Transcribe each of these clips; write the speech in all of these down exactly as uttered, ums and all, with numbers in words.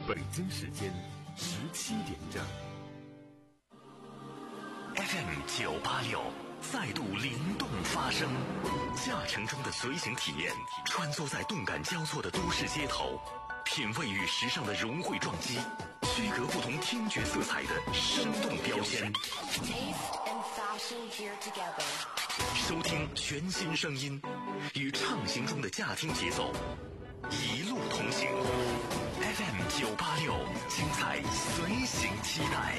北京时间十七点整。 F M 九八六再度灵动发声，驾乘中的随行体验，穿梭在动感交错的都市街头，品味与时尚的融汇撞击，区隔不同听觉色彩的生动标签。收听全新声音，与畅行中的驾听节奏，一路同行。F M 九八六，精彩随行期待。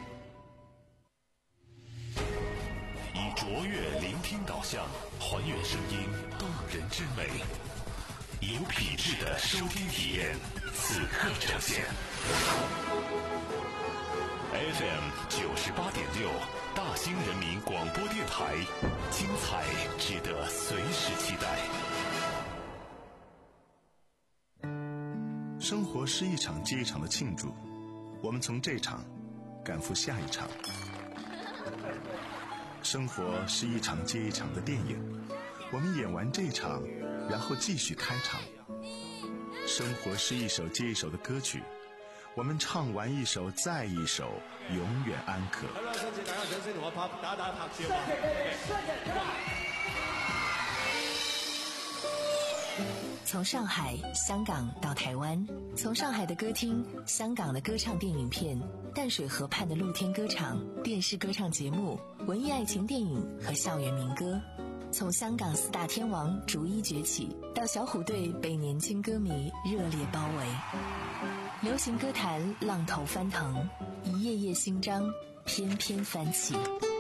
以卓越聆听导向，还原声音动人之美，有品质的收听体验，此刻呈现。F M 九十八点六，大兴人民广播电台，精彩值得随时期待。 生活是一场接一场的庆祝，我们从这场赶赴下一场。生活是一场接一场的电影，我们演完这场，然后继续开场。生活是一首接一首的歌曲，我们唱完一首再一首，永远安可。 从上海、香港到台湾，从上海的歌厅、香港的歌唱电影片、淡水河畔的露天歌场、电视歌唱节目、文艺爱情电影和校园民歌，从香港四大天王逐一崛起，到小虎队被年轻歌迷热烈包围。流行歌坛浪头翻腾，一页页新章翩翩翻起。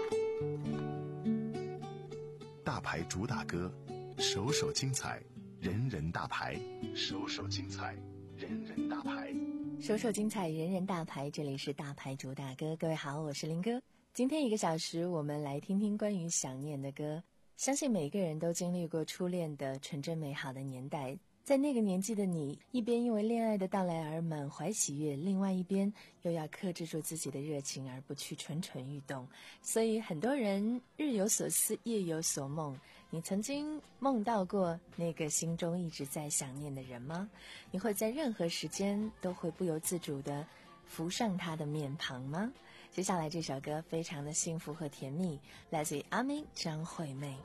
大牌主打歌，首首精彩，人人大牌，首首精彩，人人大牌， 首首精彩，人人大牌。这里是大牌主打歌，各位好，我是林哥。今天一个小时，我们来听听关于想念的歌。相信每个人都经历过初恋的纯真美好的年代，在那个年纪的你，一边因为恋爱的到来而满怀喜悦，另外一边又要克制住自己的热情而不去蠢蠢欲动。所以很多人日有所思，夜有所梦。你曾经梦到过那个心中一直在想念的人吗？你会在任何时间都会不由自主地浮上他的面庞吗？接下来这首歌非常的幸福和甜蜜，来自于阿妹张惠妹。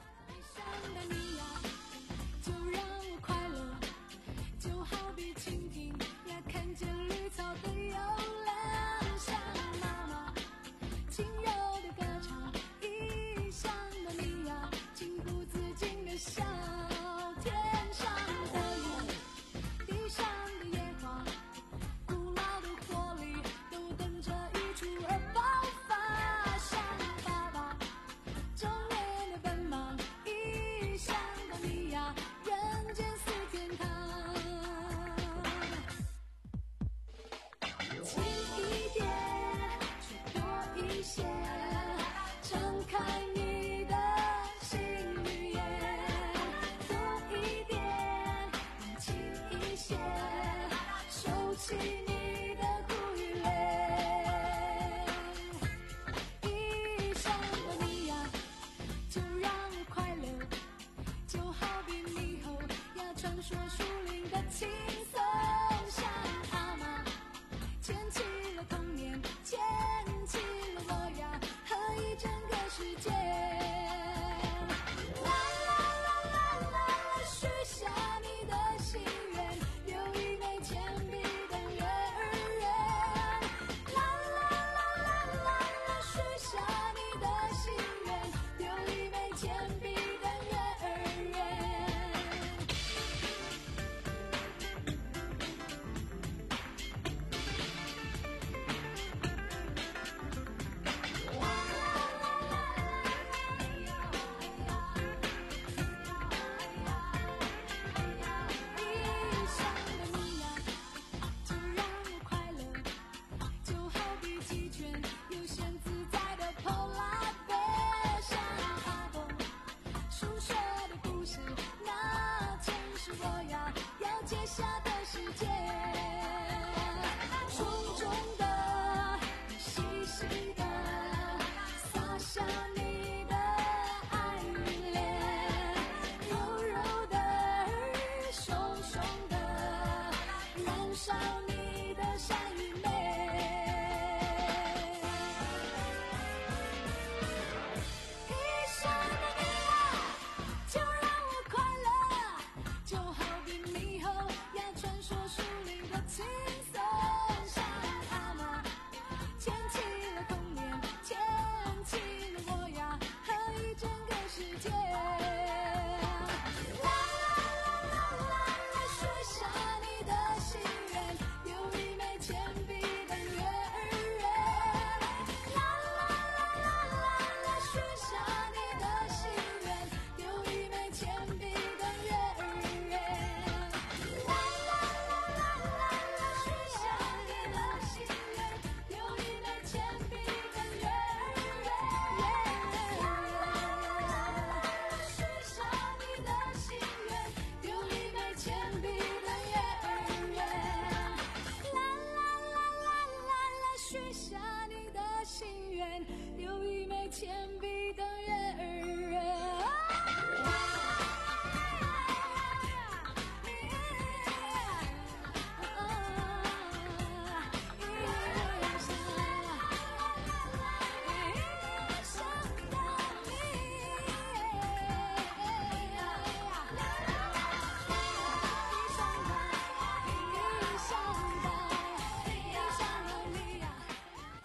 许下你的心愿，留一枚铅笔等人。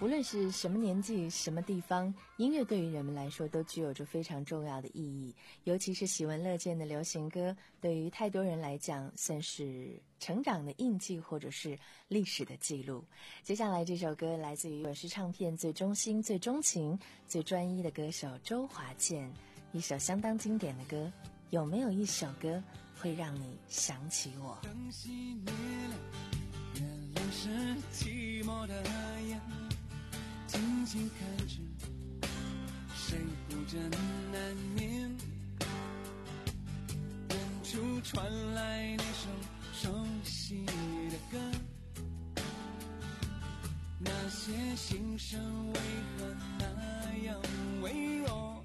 不论是什么年纪什么地方，音乐对于人们来说都具有着非常重要的意义，尤其是喜闻乐见的流行歌，对于太多人来讲算是成长的印记或者是历史的记录。接下来这首歌来自于滚石唱片最忠心最钟情最专一的歌手周华健，一首相当经典的歌。有没有一首歌会让你想起我？ 灯熄灭了，月亮是寂寞的眼，静静看着谁不真难眠，远处传来那首熟悉的歌，那些心声为何那样微弱，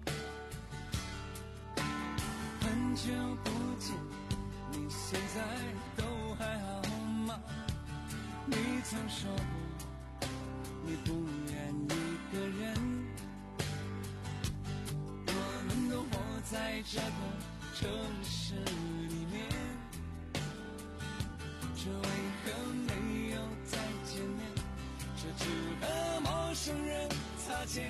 很久不见，你现在都还好吗？你曾说过你不愿一个人，我们都活在这个城市里面，这为何没有再见面？这只和陌生人擦肩。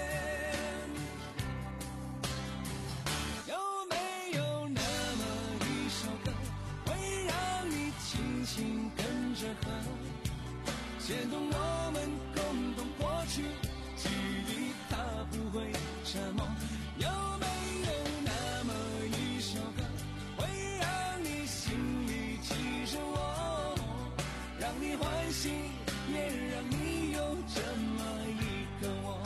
有没有那么一首歌，会让你轻轻跟着和，牵动我们共同过去，记忆它不会沉默。有没有那么一首歌，会让你心里记着我，让你欢喜，也让你有这么一个我。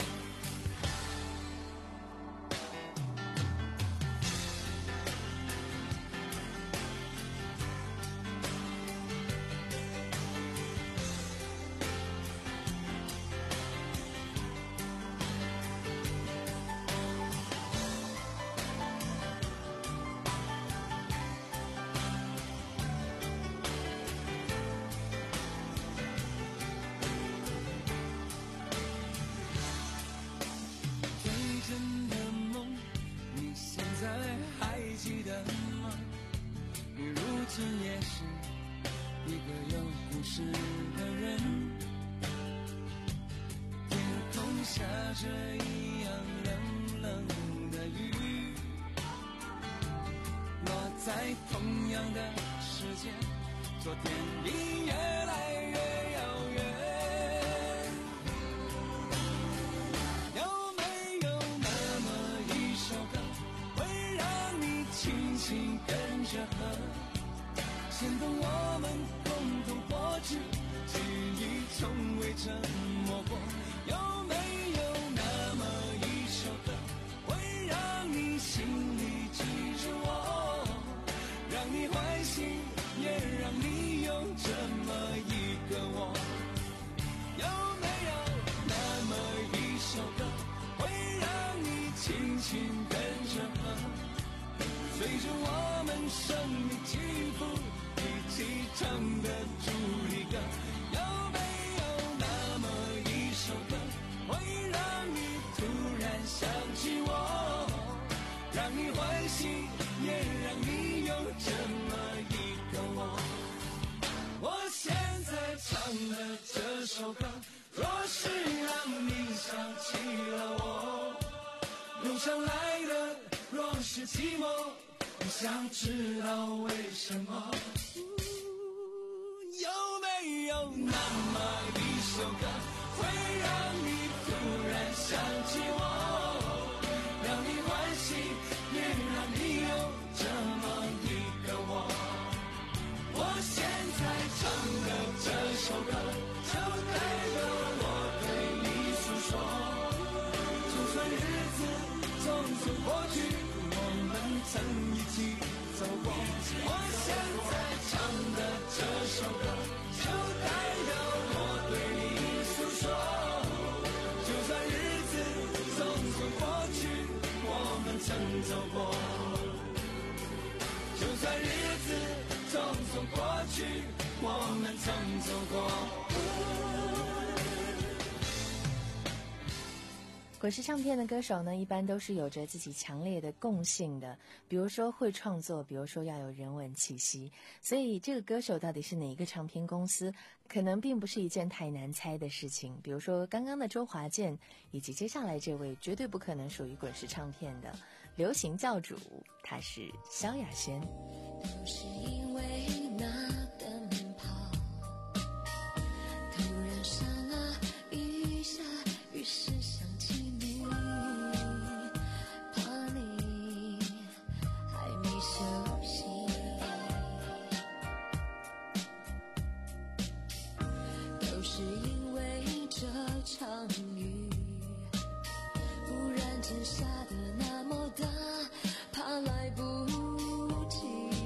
真的梦，你现在还记得吗？你如今也是一个有故事的人，天空下着一样冷冷的雨，落在同样的时间，昨天已越来越遥远。轻轻跟着和，牵动我们共同过去，记忆从未沉默过。有没有那么一首歌，会让你心里记着我，让你欢喜，也让你有这么一个我？有没有那么一首歌，会让你轻轻跟着和，随着我们生命起伏，一起唱的主题歌？有没有那么一首歌，会让你突然想起我，让你欢喜，也让你有这么一个我？我现在唱的这首歌，若是让你想起了我，路上来的若是寂寞，我想知道为什么？有没有那么一首歌，会让你突然想起我，让你欢喜，也让你有这么一个我？我现在唱的这首歌，就代表我对你诉说，就算日子匆匆过去，我们曾一起走过。我现在唱的这首歌，就代表我对你诉说，就算日子匆匆过去，我们曾走过。就算日子匆匆过去，我们曾走过。 滚石唱片的歌手呢，一般都是有着自己强烈的共性的，比如说会创作，比如说要有人文气息。所以这个歌手到底是哪一个唱片公司，可能并不是一件太难猜的事情。比如说刚刚的周华健，以及接下来这位绝对不可能属于滚石唱片的流行教主，他是萧亚轩。 都是因为那的面庞，突然上啊雨下，于是想起你，怕你还没休息，都是因为这场雨忽然间下得那么大，怕来不及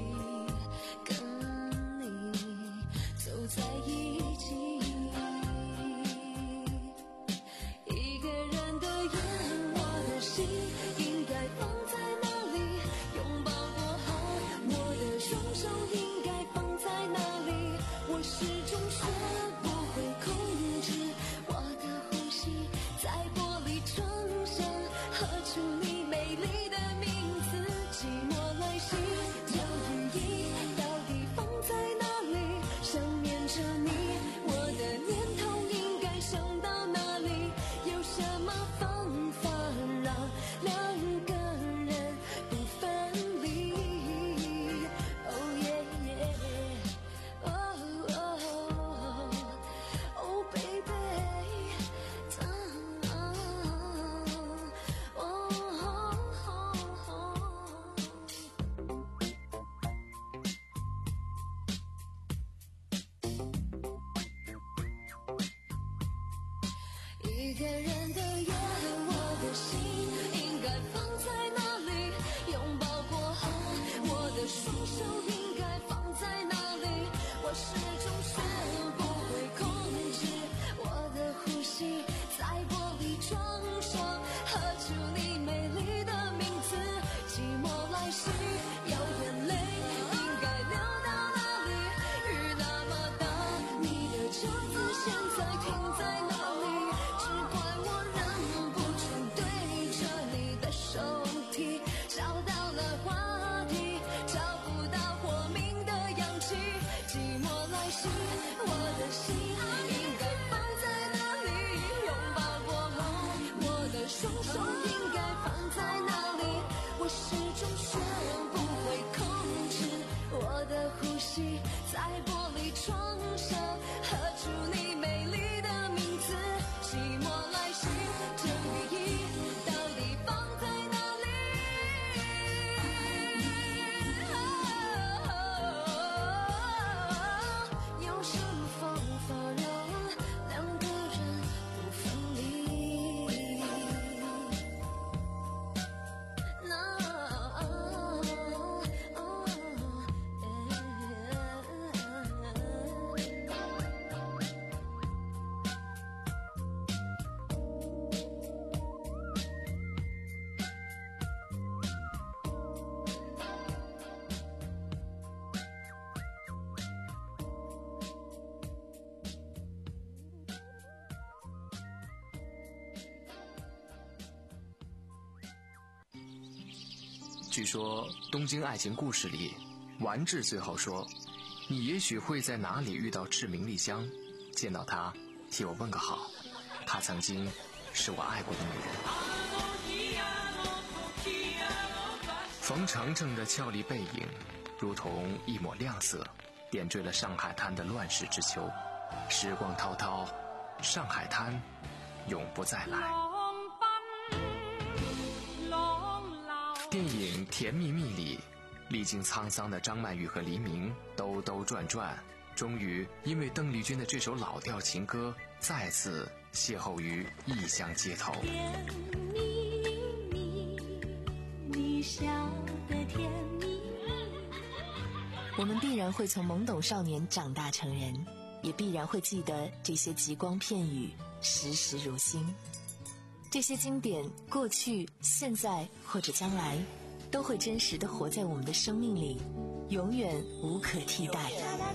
跟你走在一起，一个人的夜，我的心应该放在哪里？拥抱过后，我的双手应该放在哪里？我始终学不会控制我的呼吸，在玻璃窗上喝出你美丽的名字，寂寞来袭，这雨衣到底放在哪里？想念着你，我的念头应该想到哪里？有什么方法让两个人不分离？ Oh yeah yeah Oh oh Oh baby一个人的夜，我的心应该放在哪里？拥抱过后，我的双手应该放在哪里？我始终学不会控制我的呼吸，在玻璃窗上喝出你美丽的名字，寂寞来袭，有眼泪应该流到哪里？雨那么大，你的车子现在停在哪里？只怪我忍不住对着你的手提，找到了话题，找不到活命的氧气，寂寞来袭，我的心应该放在哪里？拥抱过后，我的双手应该放在哪里？我始终学不会控制我的呼吸，在玻璃窗上喝出你美丽的名字，寂寞来袭，这雨衣到底放在哪里？有什么方法让两个人不分离？那据说《东京爱情故事》里，丸治最后说：“你也许会在哪里遇到志明丽香，见到她，替我问个好。她曾经是我爱过的女人。”冯程程的俏丽背影，如同一抹亮色，点缀了上海滩的乱世之秋。时光滔滔，上海滩永不再来。电影《甜蜜蜜》里，历经沧桑的张曼玉和黎明兜兜转转，终于因为邓丽君的这首老调情歌，再次邂逅于异乡街头。 甜蜜蜜，你笑得甜蜜蜜。 我们必然会从懵懂少年长大成人，也必然会记得这些极光片语，时时如新。这些经典，过去、现在或者将来，都会真实地活在我们的生命里，永远无可替代。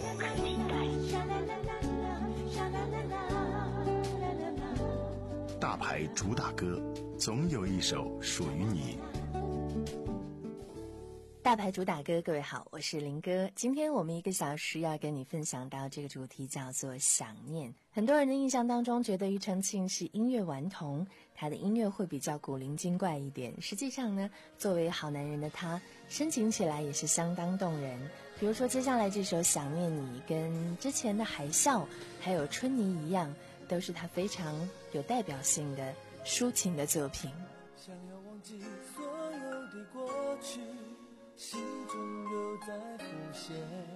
大牌主打歌，总有一首属于你。 大牌主打歌，各位好，我是林哥。今天我们一个小时要跟你分享到这个主题叫做想念。很多人的印象当中觉得庾澄庆是音乐顽童，他的音乐会比较古灵精怪一点。实际上呢，作为好男人的他，深情起来也是相当动人。比如说接下来这首《想念你》，跟之前的《海啸》还有《春泥》一样，都是他非常有代表性的抒情的作品。 想要忘记所有的过去，心中又在浮现，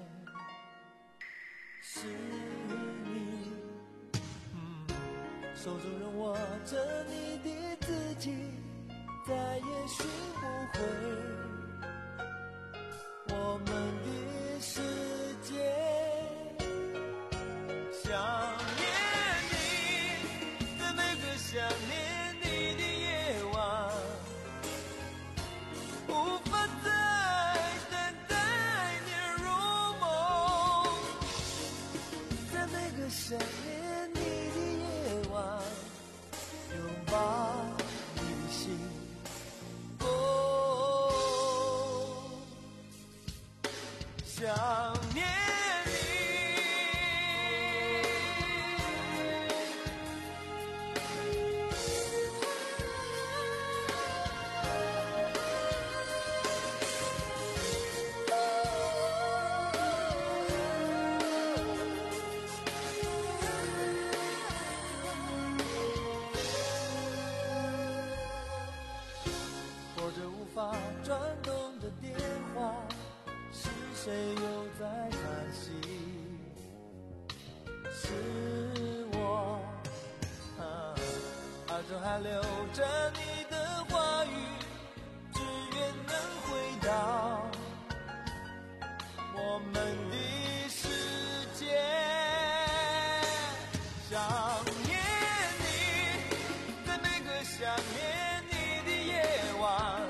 是你，嗯，手中仍握着你的自己，再也寻不回我们的世界。想念你，在每个想念你的夜晚，无法再等待你入梦，在每个想念你的夜晚，拥抱你的心。哦，想念转动的电话，是谁又在叹息？是我，啊，耳中还留着你的话语，只愿能回到我们的世界。想念你，在每个想念你的夜晚，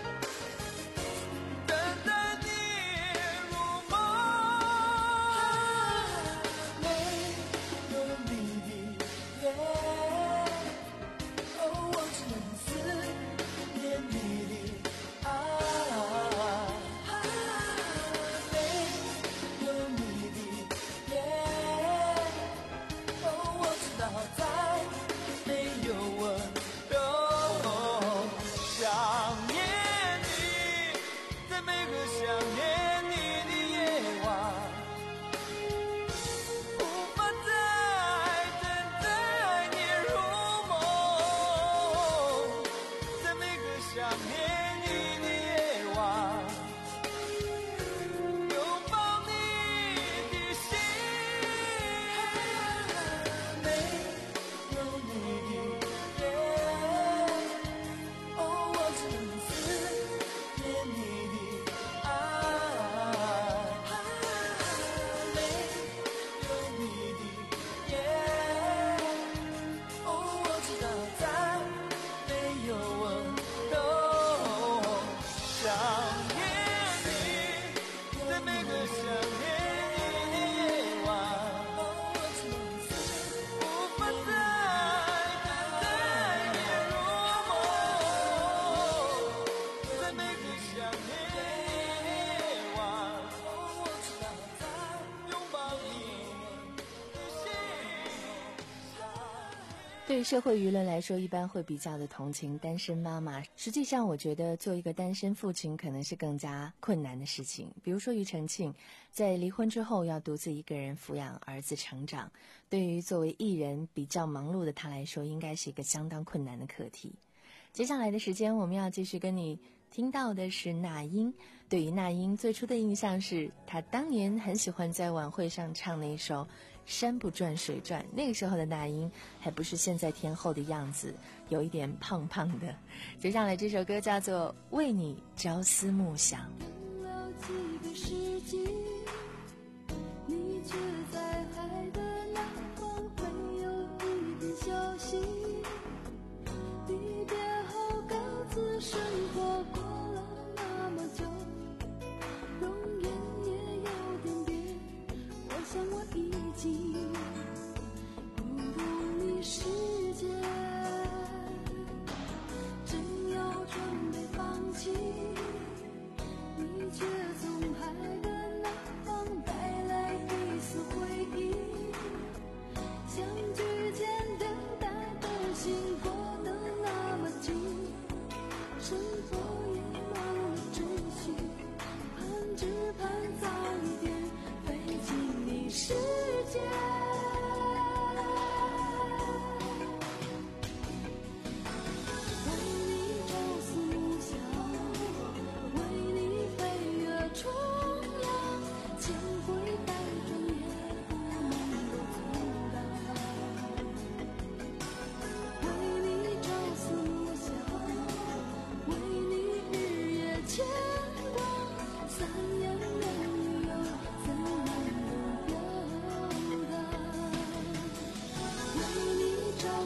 对社会舆论来说，一般会比较的同情单身妈妈。实际上我觉得做一个单身父亲可能是更加困难的事情。比如说庾澄庆在离婚之后要独自一个人抚养儿子成长，对于作为艺人比较忙碌的他来说，应该是一个相当困难的课题。接下来的时间我们要继续跟你听到的是那英。对于那英最初的印象是她当年很喜欢在晚会上唱那一首山不转水转，那个时候的那英还不是现在天后的样子，有一点胖胖的。接下来这首歌叫做为你朝思暮想。 等了几个世纪，你却在海的那方没有一点消息，离别后各自生活过了那么久，容颜也有点变，我想我已经不如你世界。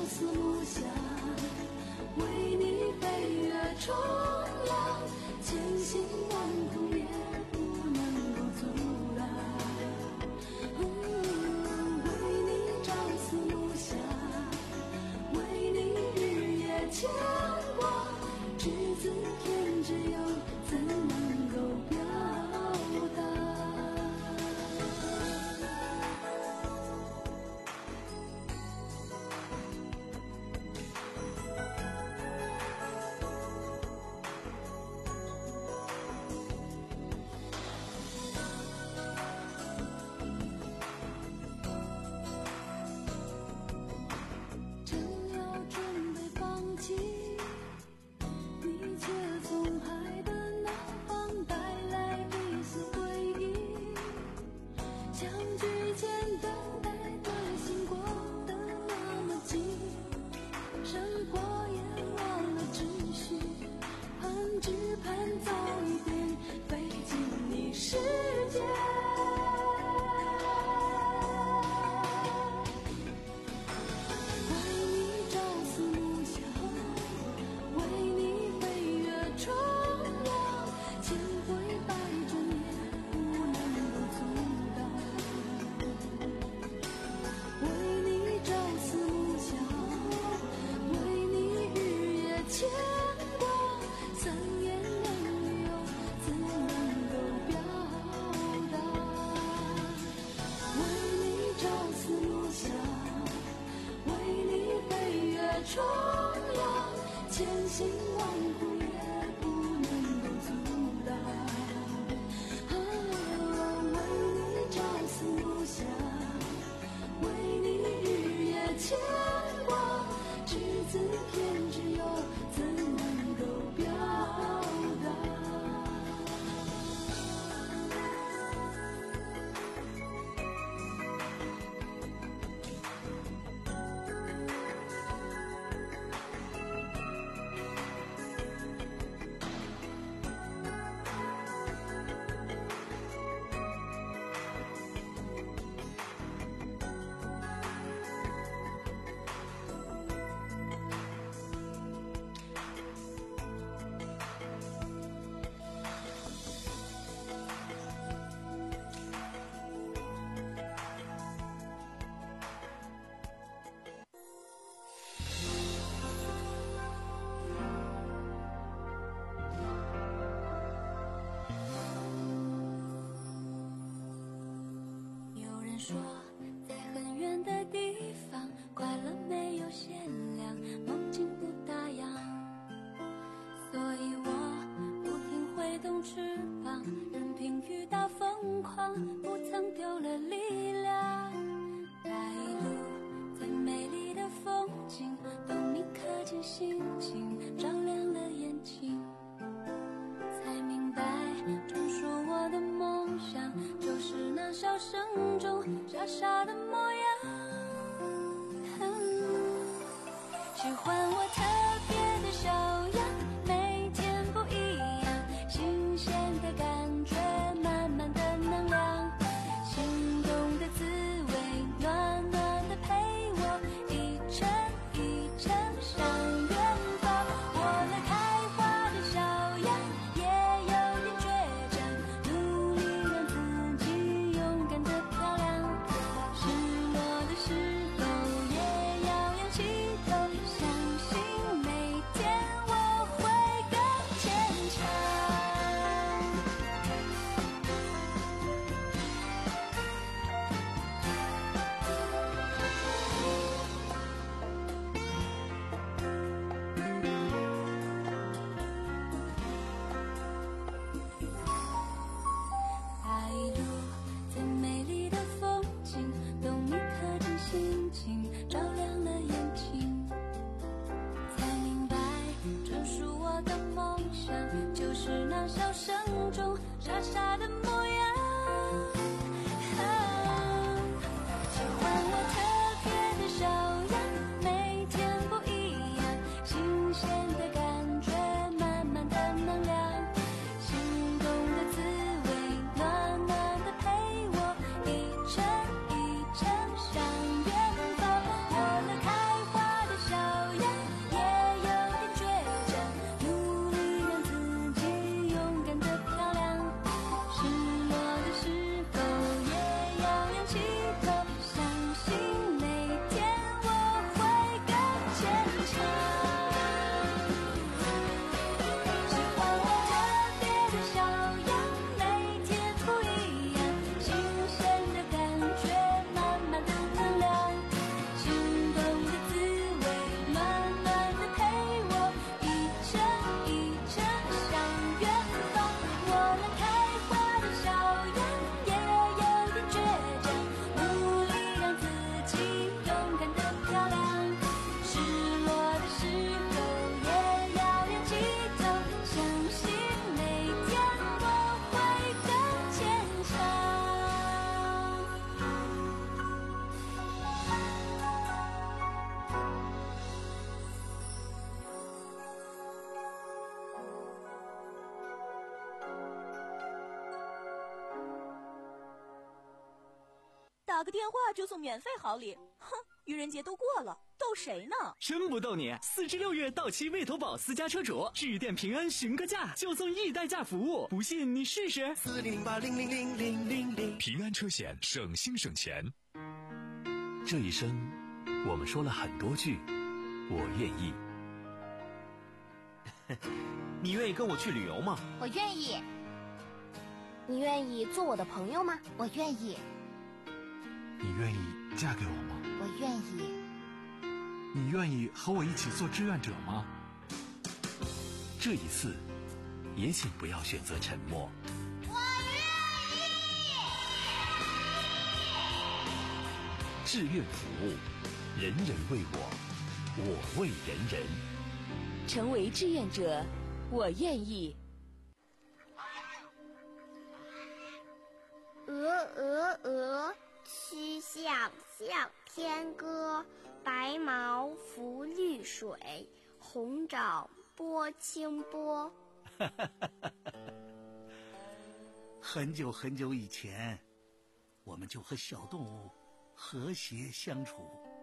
四目下，为你飞越重洋，千辛万苦也不能够阻挡。为你朝思暮想，为你日夜牵挂，只字天之友，怎能够表达？正要准备放弃，你却从海的那方带来一丝回忆。相聚前等待的心过得那么急，生活也忘了秩序，盼只盼早一点飞进你世界。为你朝思暮想，为你飞越重洋，千回百转也不能够阻挡。为你朝思暮想，为你日夜牵挂，三言两语又怎能够表达？为你朝思暮想，为你飞越重洋，千辛万苦也不能够阻挡。啊，为你朝思暮想，为你日夜牵挂，只字片之友，怎能够表达？有人说，在很远的地方，快乐没有限量，梦境不打烊。所以我不停挥动翅膀，任凭遇到疯狂，不曾丢了力量。那一路最美丽的风景，都你刻进心境，照亮了眼睛。才明白，专属我的梦想，就是那笑声中傻傻的模样。喜欢我特别的小样，每天不一样，新鲜的感觉，满满的能量，心动的滋味，暖暖的陪我，一程一程向远方。我那开花的小样，也有点倔强，努力让自己勇敢的漂亮。失落的时候也要扬起头，相信每天打个电话就送免费好礼，哼，愚人节都过了，逗谁呢？ 真不逗你，四至六月到期魏投保私家车主，致电平安询个价，就送一代驾服务，不信你试试。 四零零八零零零零零零， 平安车险，省心省钱。这一生，我们说了很多句“我愿意”。 你愿意跟我去旅游吗？ 我愿意。你愿意做我的朋友吗？我愿意。 你愿意嫁给我吗？ 我愿意。 你愿意和我一起做志愿者吗？ 这一次，也请不要选择沉默。 我愿意。 志愿服务，人人为我，我为人人。 成为志愿者，我愿意。 鹅鹅鹅，曲项向天歌。白毛浮绿水，红掌拨清波。 很久很久以前，我们就和小动物和谐相处。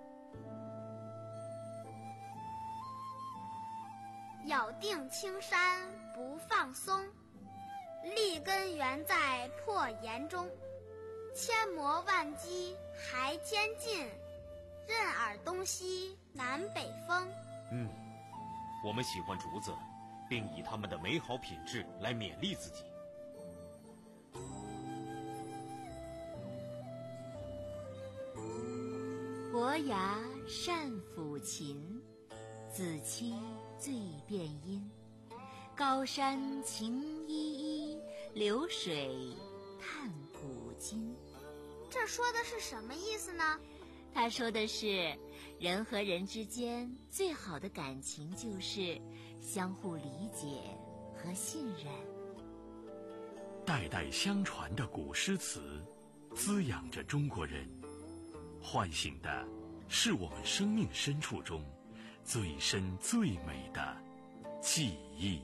咬定青山不放松，立根原在破岩中。千磨万击还千进，任尔东西南北风。 嗯，我们喜欢竹子，并以它们的美好品质来勉励自己。 伯牙善抚琴，子期最辨音。高山晴依依，流水叹古今。 这说的是什么意思呢？ 他说的是，人和人之间最好的感情就是相互理解和信任。 代代相传的古诗词，滋养着中国人，唤醒的是我们生命深处中最深最美的记忆。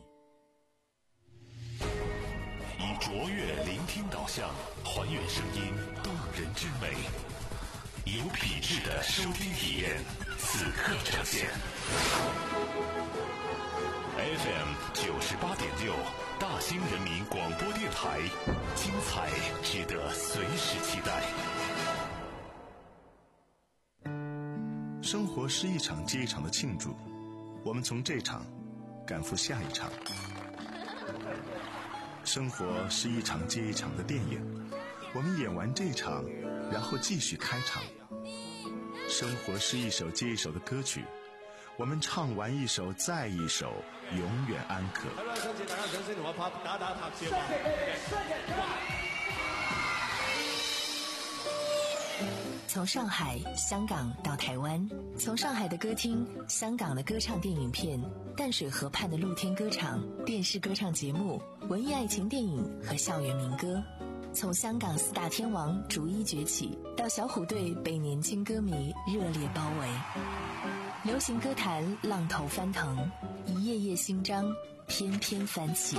以卓越聆听导向，还原声音动人之美。有品质的收听体验，此刻呈现。F M 九十八点六，大兴人民广播电台，精彩值得随时期待。 生活是一场接一场的庆祝，我们从这场赶赴下一场。生活是一场接一场的电影，我们演完这场，然后继续开场。生活是一首接一首的歌曲，我们唱完一首再一首，永远安可。 从上海、香港到台湾，从上海的歌厅、香港的歌唱电影片、淡水河畔的露天歌场、电视歌唱节目、文艺爱情电影和校园民歌，从香港四大天王逐一崛起，到小虎队被年轻歌迷热烈包围，流行歌坛浪头翻腾，一页页新章翩翩翻起。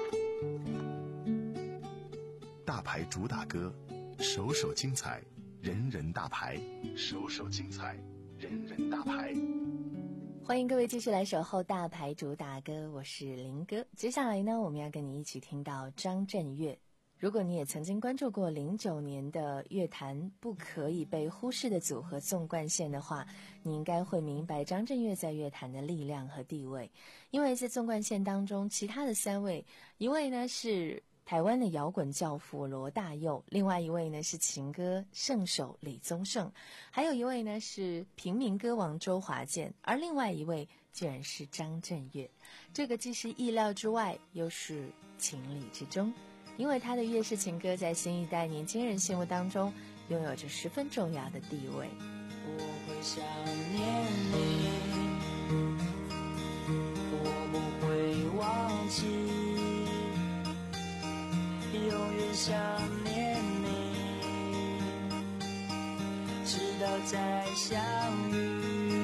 大牌主打歌，首首精彩，人人大牌，首首精彩，人人大牌。 欢迎各位继续来守候大牌主打歌，我是林哥。接下来呢，我们要跟你一起听到张震岳。如果你也曾经关注过零九年的乐坛不可以被忽视的组合纵贯线的话，你应该会明白张震岳在乐坛的力量和地位。因为在纵贯线当中，其他的三位，一位呢是台湾的摇滚教父罗大佑，另外一位呢是情歌圣手李宗盛，还有一位呢是平民歌王周华健，而另外一位居然是张震岳。这个既是意料之外，又是情理之中，因为他的粤式情歌在新一代年轻人心目当中拥有着十分重要的地位。 我会想念你，我不会忘记，永远想念你，直到再相遇。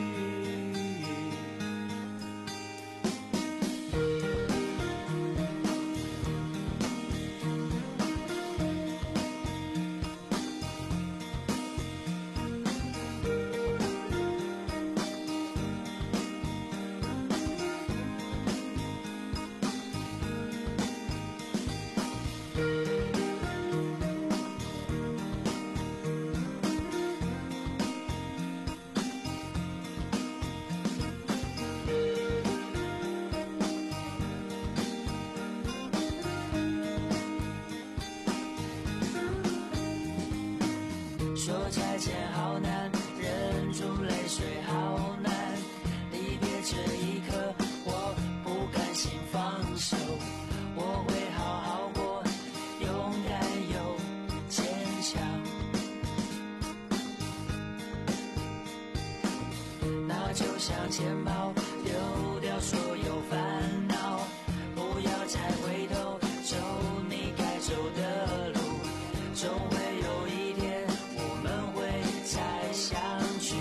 向前跑，丢掉所有烦恼，不要再回头，走你该走的路，总会有一天我们会再相聚。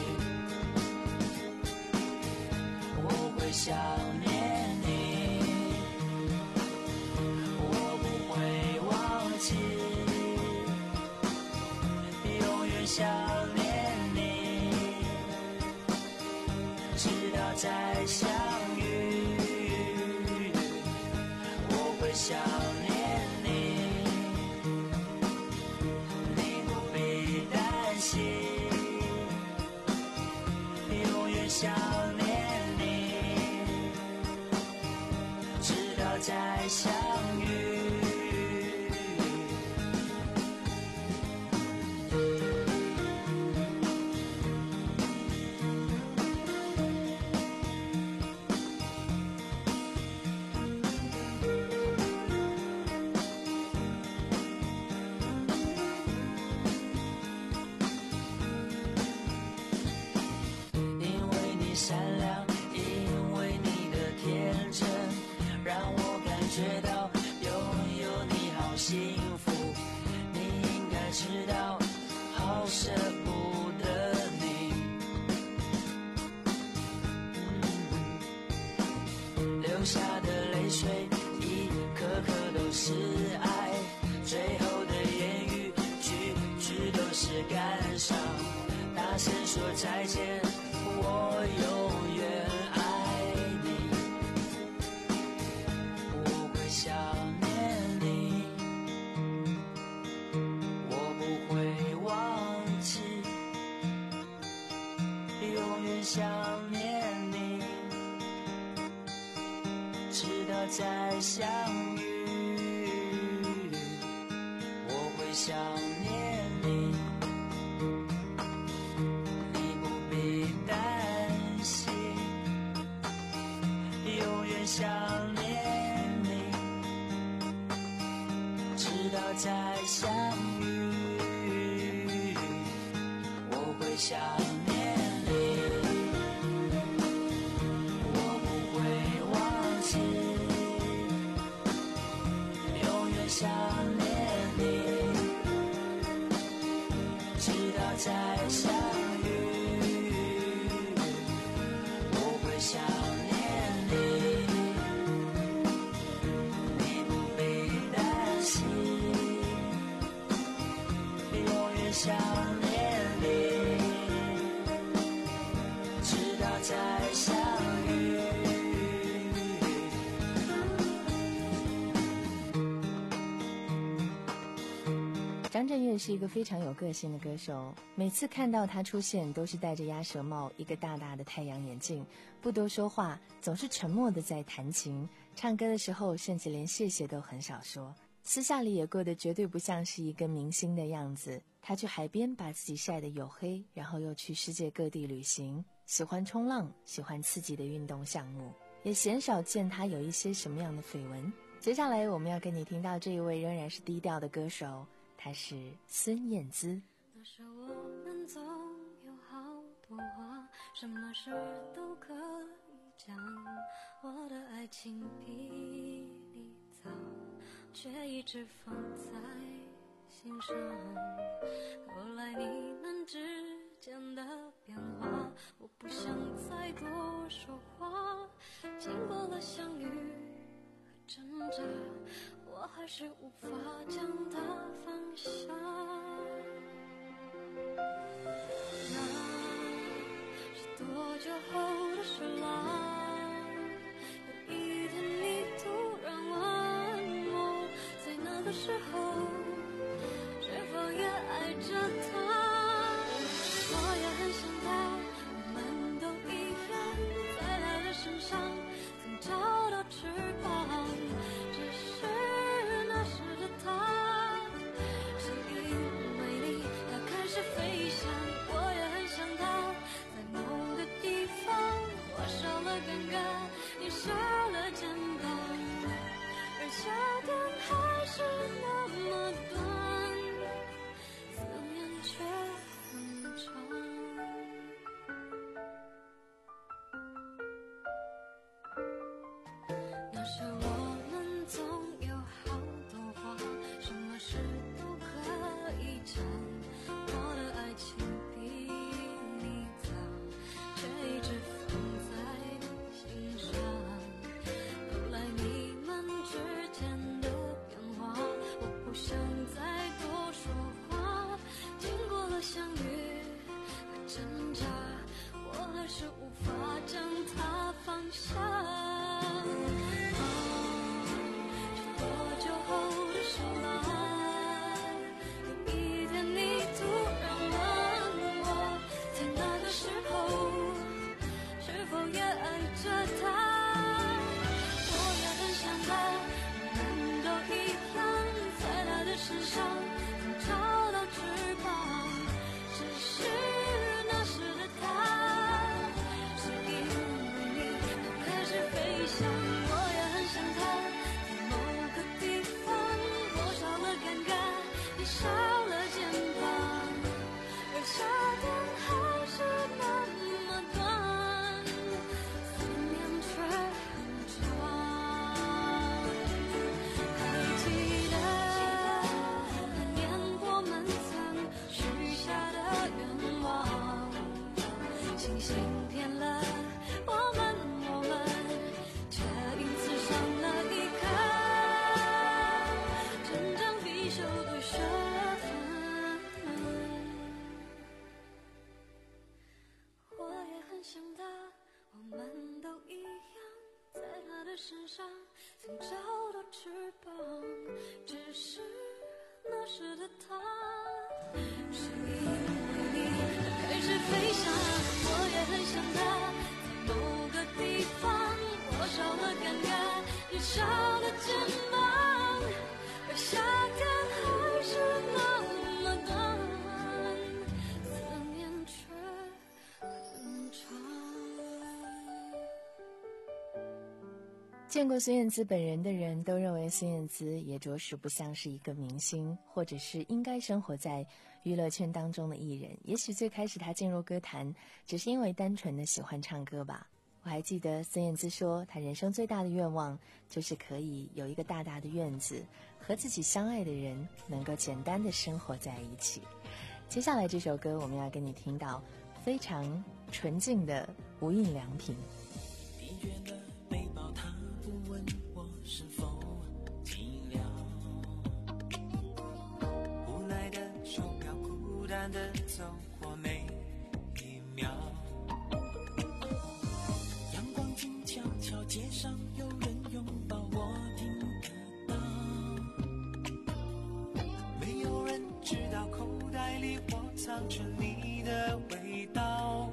我会想念你，我不会忘记，永远想念你，直到再相遇。我会想念你，你不必担心，永远想念你，直到再相遇。善良，因为你的天真，让我感觉到拥有你好幸福。你应该知道，好舍不得你。嗯、流下的泪水，一颗颗都是爱，最后的言语，句句都是感伤。大声说再见。我永远爱你，我会想念你，我不会忘记，永远想念你，直到再相遇。我会想念你，想念你，直到再相遇。我会想念你，我不会忘记，永远想念你，直到再相遇。我会想念你，想念你，直到再相遇。 张震岳是一个非常有个性的歌手，每次看到他出现都是戴着鸭舌帽，一个大大的太阳眼镜，不多说话，总是沉默的在弹琴，唱歌的时候甚至连谢谢都很少说，私下里也过得绝对不像是一个明星的样子。他去海边把自己晒得黝黑，然后又去世界各地旅行，喜欢冲浪，喜欢刺激的运动项目，也鲜少见他有一些什么样的绯闻。接下来我们要跟你听到这一位仍然是低调的歌手，她是孙燕姿。 那时我们总有好多话，什么事都可以讲，我的爱情比你早，却一直放在心上。后来你们之间的变化，我不想再多说话，经过了相遇和挣扎，我还是无法将它放下。那是多久后的事啦，有一天你突然问我，在那个时候是否也爱着他。我也很想他，我们都一样，在他的身上曾找到翅膀，只是那时的他是因为你他开始飞翔。我也很想他，在某个地方我少了尴尬，你少了肩膀，而夏天还是那么是无法将它放下。是多久后的事了？有一天你突然问我，在那个时候是否也爱着他？我也很想他，我们都一样，在他的身上能找到翅膀，只是那时的他是因为你我开始飞翔。我也很想他，在某个地方我少了尴尬，你少了肩膀，而夏天还是那么短，思念却很长。还记得那年我们曾许下的愿望，星星骗了我们，我们却因此伤了一颗真正必修的学分。我也很想他，我们都一样，在他的身上曾找到翅膀，只是那时的他是因为你而开始飞翔。我也很想他，在某个地方我少了尴尬，你少了肩膀，而夏天还是那么短，思念却很长。 见过孙燕姿本人的人都认为孙燕姿也着实不像是一个明星，或者是应该生活在娱乐圈当中的艺人。也许最开始她进入歌坛只是因为单纯的喜欢唱歌吧。我还记得孙燕姿说，她人生最大的愿望就是可以有一个大大的院子，和自己相爱的人能够简单的生活在一起。接下来这首歌我们要跟你听到非常纯净的无印良品。 疲倦的背包，他不问我是否寂寥，无奈的手表，孤单的走过每一秒。阳光静悄悄，街上有人拥抱，我听得到。没有人知道口袋里我藏着你的味道。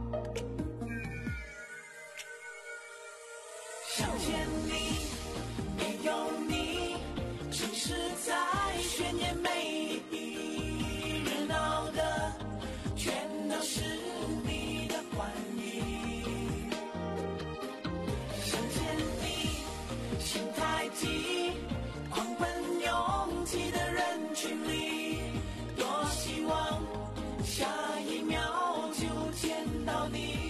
想见你，没有你，城市在渲染美丽，热闹的全都是你的欢迎。想见你，心太急，狂奔拥挤的人群里，多希望下一秒就见到你。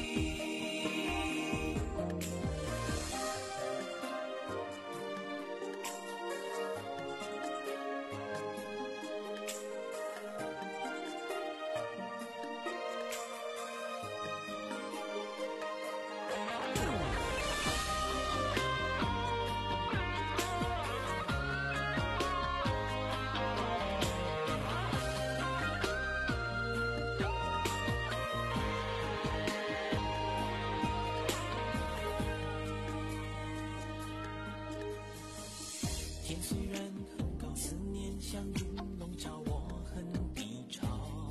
天虽然很高，思念像云笼罩，我很低潮。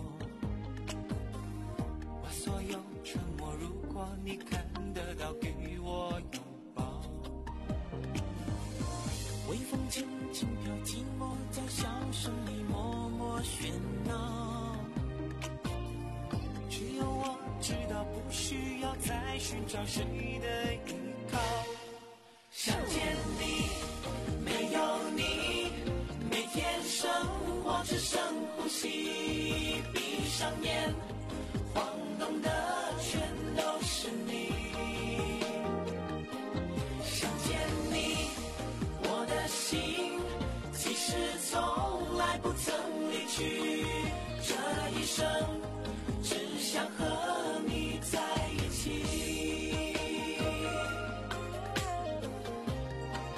把所有沉默，如果你看得到，给我拥抱。微风轻轻飘，寂寞在笑声里默默喧闹。只有我知道，不需要再寻找谁的依靠。想见你，没有你，每天生活只剩呼吸，闭上眼，晃动的全都是你。想见你，我的心其实从来不曾离去，这一生只想和你在一起。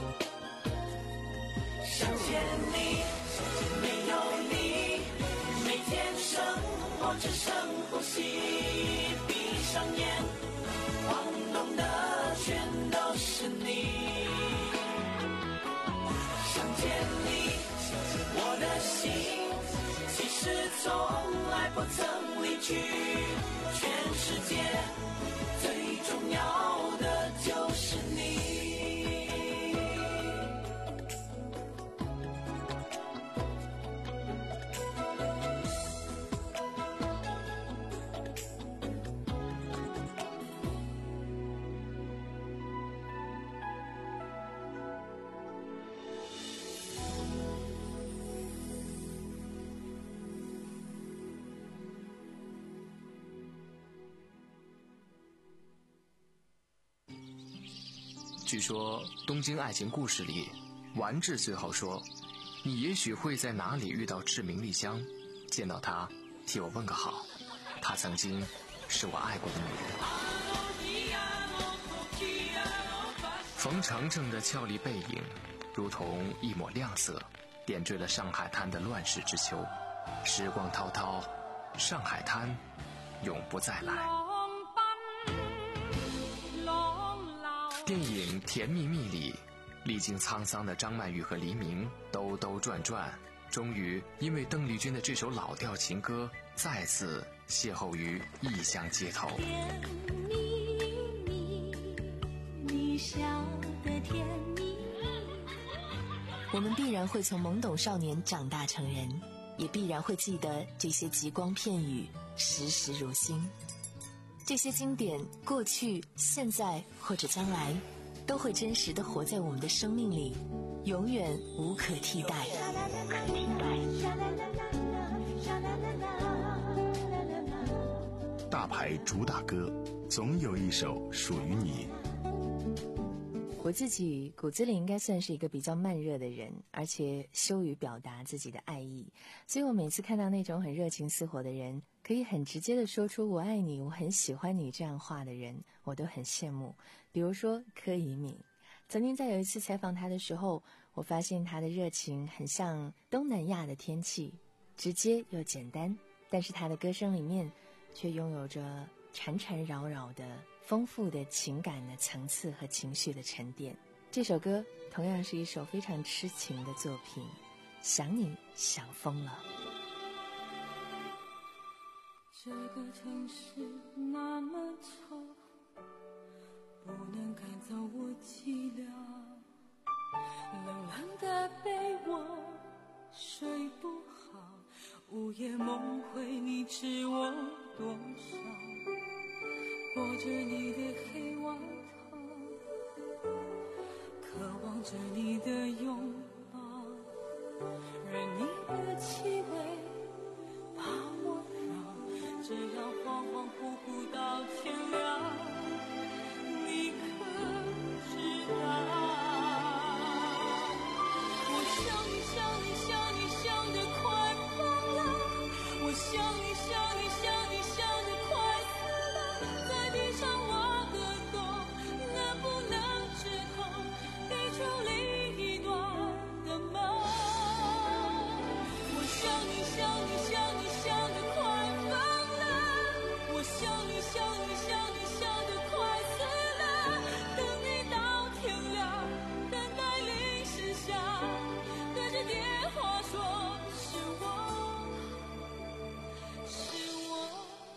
据说东京爱情故事里，丸治最后说，你也许会在哪里遇到志明丽香，见到她替我问个好，她曾经是我爱过的女人。冯程程的俏丽背影如同一抹亮色，点缀了上海滩的乱世之秋。时光滔滔，上海滩永不再来。电影《甜蜜蜜》里，历经沧桑的张曼玉和黎明兜兜转转，终于因为邓丽君的这首老调情歌，再次邂逅于异乡街头。 甜蜜蜜，你笑得甜蜜。 我们必然会从懵懂少年长大成人，也必然会记得这些极光片语，时时如新。这些经典，过去、现在或者将来，都会真实地活在我们的生命里，永远无可替代。 大牌主打歌，总有一首属于你。 我自己骨子里应该算是一个比较慢热的人，而且羞于表达自己的爱意，所以我每次看到那种很热情似火的人，可以很直接地说出我爱你，我很喜欢你这样话的人，我都很羡慕。比如说柯以敏，曾经在有一次采访他的时候，我发现他的热情很像东南亚的天气，直接又简单，但是他的歌声里面却拥有着缠缠绕绕的丰富的情感的层次和情绪的沉淀。这首歌同样是一首非常痴情的作品，想你想疯了。 这个城市那么丑，不能赶走我寂寥，冷冷的被窝睡不好，午夜梦回你知我多少，裹着你的黑外套，渴望着你的拥抱，任你的气味把我绕，这样恍恍惚惚到天亮，你可知道？我想你想你想你想得快疯了，我想你想你想你想得快死了，在地上挖个洞，能不能直通地球另一端的梦？我想你想你想你想得快疯了，我想你想你想你想得快死了，等你到天亮，等待零时下，对着电话说是我是我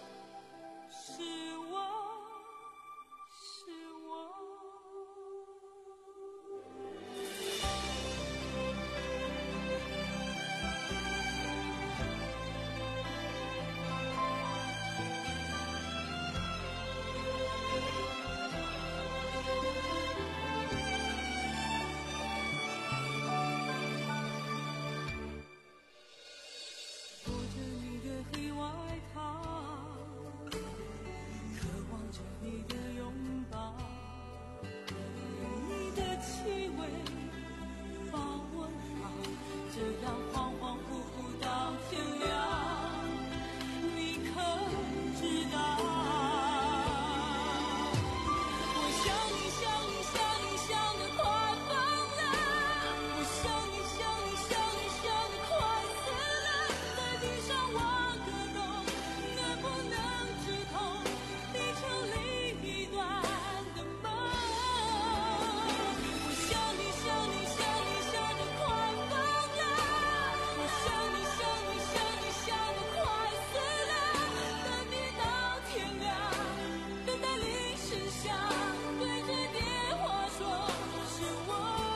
是我是我。裹着你的黑外套，渴望着你的拥抱，你的气味把我绕，这样恍恍惚惚到天亮，你可知道？我想你想你想你想得快疯了，我想你想你想你想得快死了，在地上挖个洞，能不能直通地球另一端的梦？我想你想你想你想得快疯了，我想你想你想你想得快死了，等你到天亮，等待零时下，对着电话说是我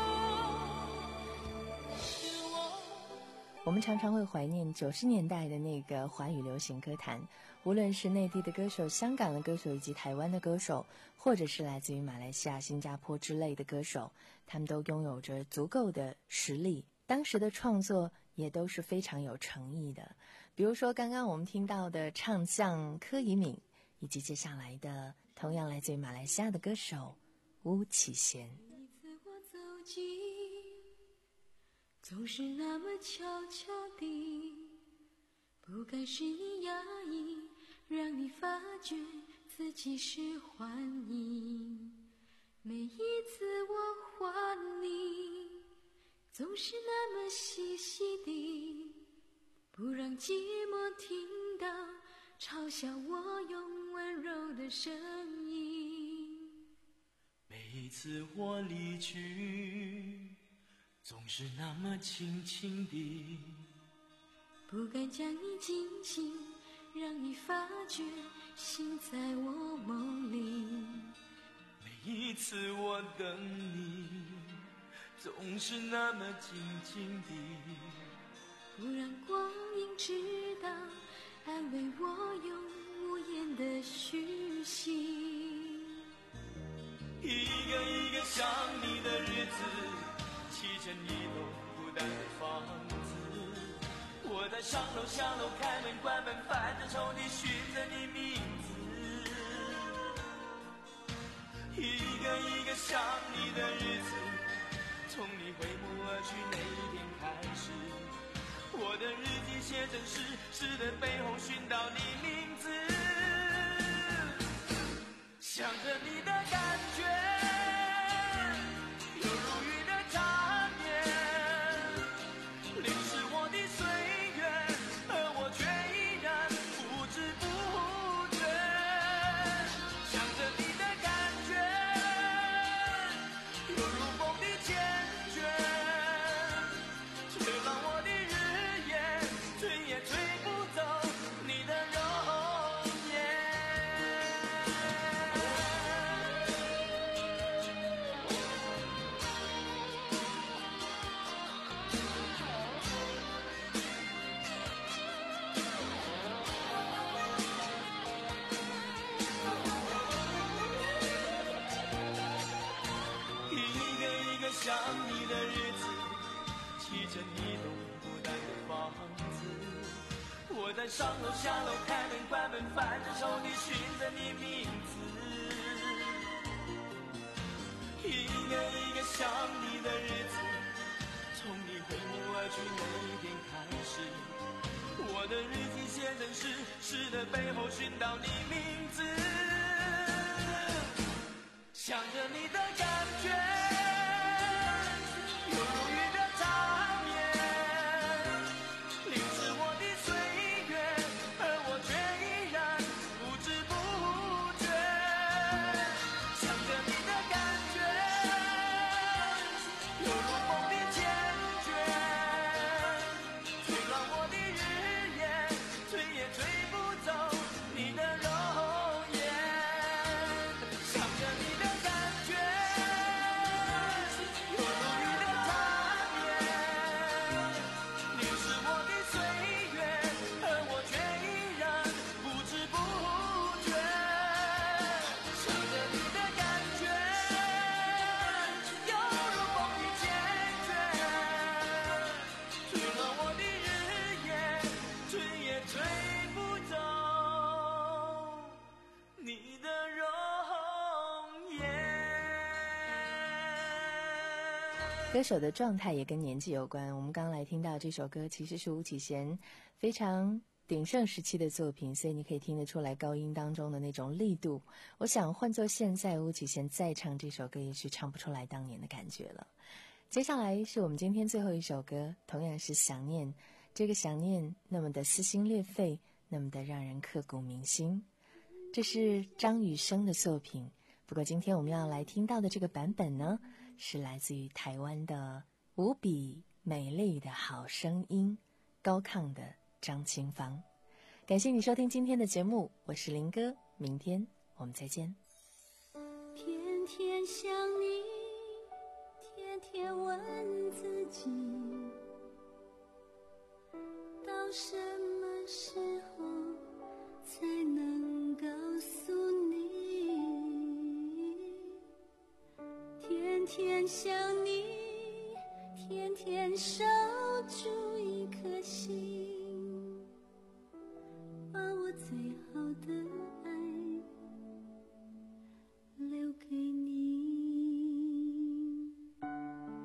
是我。 我们常常会怀念九十年代的那个华语流行歌坛，无论是内地的歌手、香港的歌手以及台湾的歌手，或者是来自于马来西亚、新加坡之类的歌手，他们都拥有着足够的实力，当时的创作也都是非常有诚意的。比如说刚刚我们听到的唱将柯以敏，以及接下来的同样来自于马来西亚的歌手巫启贤。 迹，总是那么悄悄地，不该是你压抑，让你发觉自己是幻影。每一次我还你，总是那么细细地，不让寂寞听到嘲笑我用温柔的声音。 每一次我离去，总是那么轻轻地， 不敢将你惊醒，让你发觉心在我梦里。 每一次我等你，总是那么静静地， 不让光阴知道，安慰我用无言的虚心。 一个一个想你的日子，砌成一栋孤单的房子，我在上楼下楼开门关门，翻着抽屉寻着你名字。一个一个想你的日子，从你回眸而去那一天开始，我的日记写成诗，诗的背后寻到你名字，想着你的感觉，犹如雨的缠绵，淋湿我的岁月，而我却依然不知不觉，想着你的感觉，犹如风的缱绻，却让我的日夜吹也吹不走你的容颜。一个一个想你的日子，砌成一栋孤单的房子，我在上楼下楼开门关门，翻着抽屉寻着你名字。一个一个想你的日子，从你回眸而去那一天开始，我的日记写成诗，诗的背后寻到你名字，想着你的感觉，犹如雨的缠绵，淋湿我的岁月，而我却依然不知不觉，想着你的感觉，犹如风的缱绻，却让我的日夜吹也吹不走你的容颜，想着你的感觉，犹如雨的缠绵，淋湿我的岁月，而我却依然不知不觉，想着你的感觉，犹如风的缱绻，吹让我的日夜吹也吹不走你的容颜。 歌手的状态也跟年纪有关。我们刚来听到这首歌，其实是巫启贤非常鼎盛时期的作品，所以你可以听得出来高音当中的那种力度。我想换作现在，巫启贤再唱这首歌，也许唱不出来当年的感觉了。接下来是我们今天最后一首歌，同样是想念。这个想念那么的撕心裂肺，那么的让人刻骨铭心。这是张雨生的作品，不过今天我们要来听到的这个版本呢，是来自于台湾的无比美丽的好声音，高亢的张清芳。感谢你收听今天的节目，我是林哥，明天我们再见。 天天想你，天天问自己，到什么时候才能告诉你？天天想你，天天守住一颗心，把我最好的爱留给你。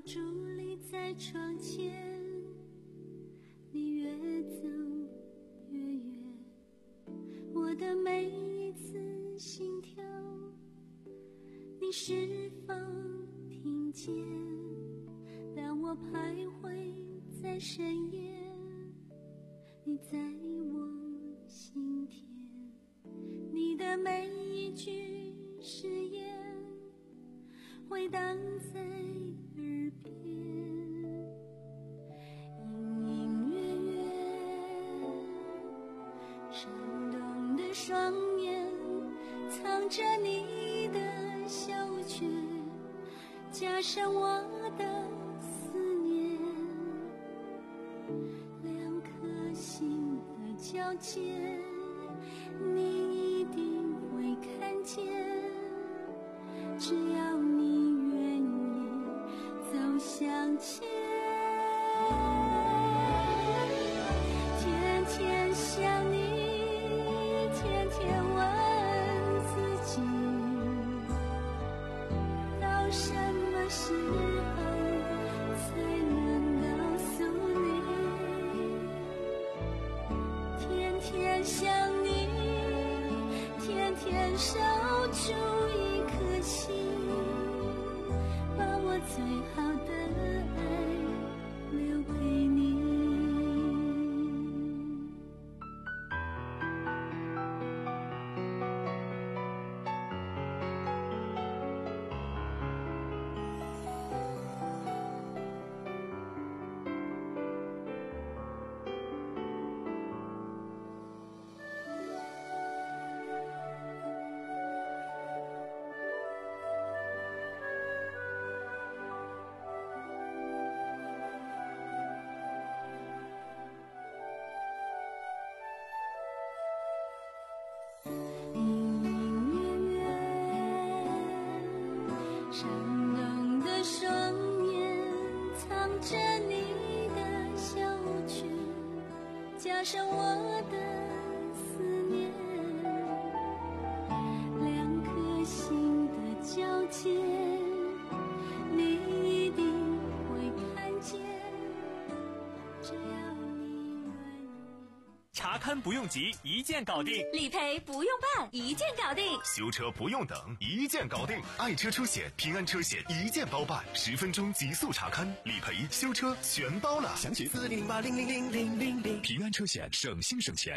伫立在窗前，你越走越远，我的每一次心跳，你是否听见？当我徘徊在深夜，你在我心田，你的每一句誓言回荡在耳边，隐隐约约，闪动的双眼藏着你的小圈，加上我的思念，两颗心的交界，你一定会看见，只要你愿意走向前。天天想你，天天问自己，到什么时候才能告诉你？天天想你，天天守住一颗心，把我最好的爱留给你。闪动的双眼藏着你的小圈，加上我的思念，两颗心的交界，你一定会看见，只要你愿意。 查勘不用急，一键搞定； 理赔不用办，一键搞定； 修车不用等，一键搞定。爱车车险、平安车险一键包办，十分钟极速查勘、理赔、修车全包了。详询四零零八零零零零零零。平安车险，省心省钱。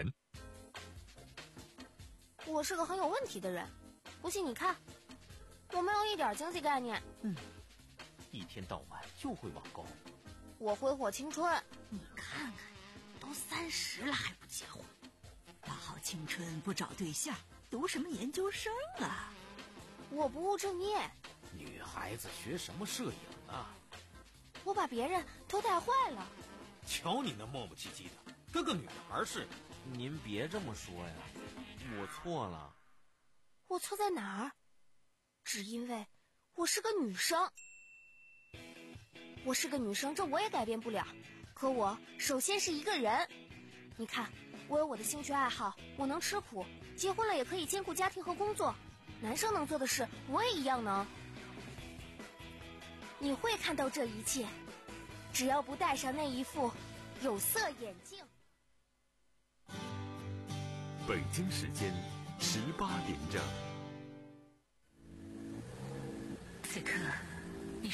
我是个很有问题的人，不信你看，我没有一点经济概念。 嗯，一天到晚就会网购。 我挥霍青春。 你看看呀，都三十了还不结婚，大好青春不找对象，读什么研究生啊？ 我不务正业。 女孩子学什么摄影啊？ 我把别人都带坏了。 瞧你那磨磨唧唧的，跟个女孩似的。 您别这么说呀，我错了。 我错在哪儿？只因为我是个女生。我是个女生，这我也改变不了。可我首先是一个人。你看，我有我的兴趣爱好，我能吃苦，结婚了也可以兼顾家庭和工作。男生能做的事，我也一样能。你会看到这一切，只要不戴上那一副有色眼镜。 北京时间十八点整。